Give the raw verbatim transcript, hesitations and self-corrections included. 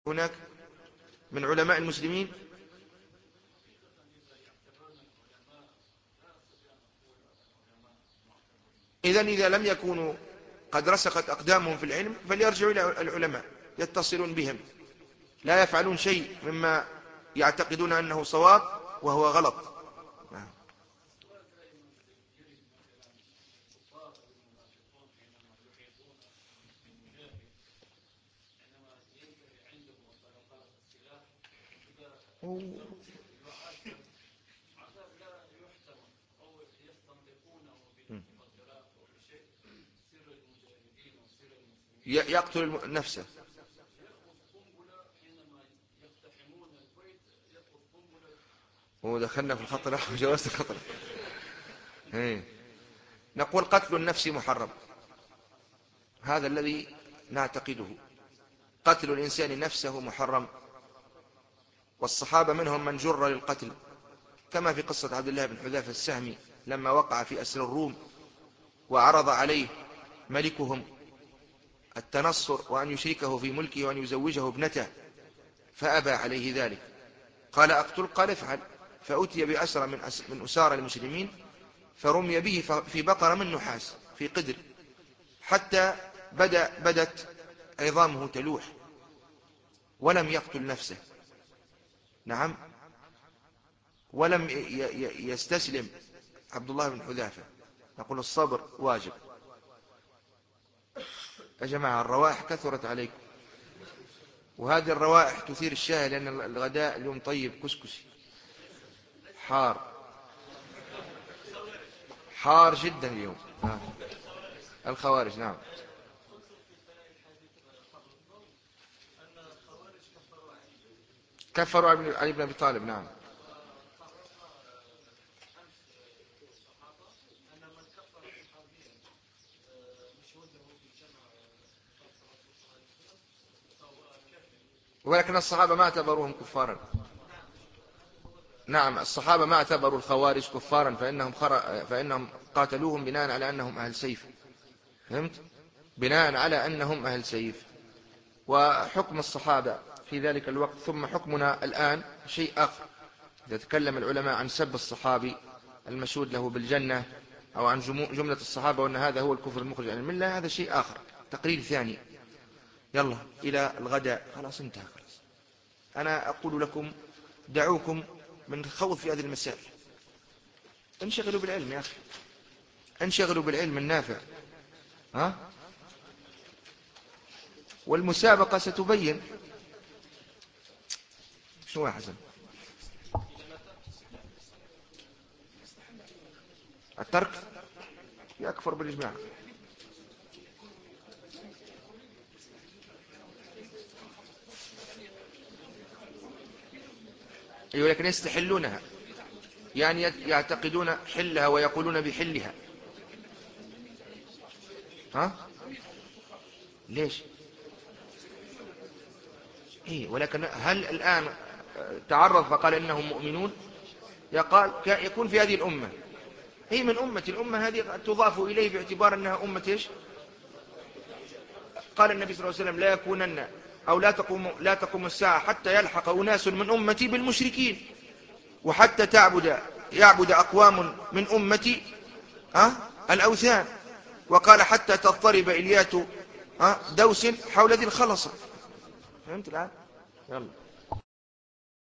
هناك من علماء المسلمين؟ إذن إذا لم يكونوا قد رسخت أقدامهم في العلم فليرجعوا إلى العلماء يتصلون بهم، لا يفعلون شيء مما يعتقدون أنه صواب وهو غلط. يقتل نفسه. ودخلنا في الخطر وجوزت الخطر. نقول قتل النفس محرم، هذا الذي نعتقده. قتل الإنسان نفسه محرم، والصحابة منهم من جر للقتل، كما في قصة عبد الله بن حذافة السهمي لما وقع في أسر الروم وعرض عليه ملكهم التنصر وأن يشركه في ملكه وأن يزوجه ابنته، فأبى عليه ذلك. قال أقتل؟ قال افعل. فأتي بأسر من من أسار المسلمين فرمي به في بقرة من نحاس في قدر حتى بدأ بدت عظامه تلوح، ولم يقتل نفسه. نعم، ولم يستسلم عبد الله بن حذافة. نقول الصبر واجب. يا جماعة الروائح كثرت عليكم، وهذه الروائح تثير الشهية، لأن الغداء اليوم طيب كسكسي حار حار جدا اليوم. آه. الخوارج نعم. كفروا علي بن أبي طالب. نعم. ولكن الصحابة ما اعتبروهم كفارا. نعم، الصحابة ما اعتبروا الخوارج كفارا، فإنهم, خر... فإنهم قاتلوهم بناء على أنهم أهل سيف. فهمت؟ بناء على أنهم أهل سيف. وحكم الصحابة في ذلك الوقت ثم حكمنا الآن شيء آخر. إذا تكلم العلماء عن سب الصحابي المشهود له بالجنة أو عن جملة الصحابة وأن هذا هو الكفر المخرج عن الملة، هذا شيء آخر، تقرير ثاني. يلا إلى الغداء، خلاص انتهى. خلاص أنا أقول لكم دعوكم من الخوض في هذه المسائل، انشغلوا بالعلم يا أخي، انشغلوا بالعلم النافع. ها؟ والمسابقة ستبين. شو يا حسن؟ الترك يكفر بالإجماع. أيوة، لكن يستحلونها، يعني يعتقدون حلها ويقولون بحلها. ها؟ ليش؟ إيه، ولكن هل الآن تعرض فقال إنهم مؤمنون؟ يقال يكون في هذه الأمة، هي من أمة الأمة هذه تضاف إليه باعتبار أنها أمة إيش؟ قال النبي صلى الله عليه وسلم لا يكونن أو لا تقوم, لا تقوم الساعة حتى يلحق أناس من أمتي بالمشركين، وحتى تعبد يعبد أقوام من أمتي أه؟ الأوثان. وقال حتى تضطرب إليات أه؟ دوس حول ذي الخلصة. فهمت الآن؟ يلا.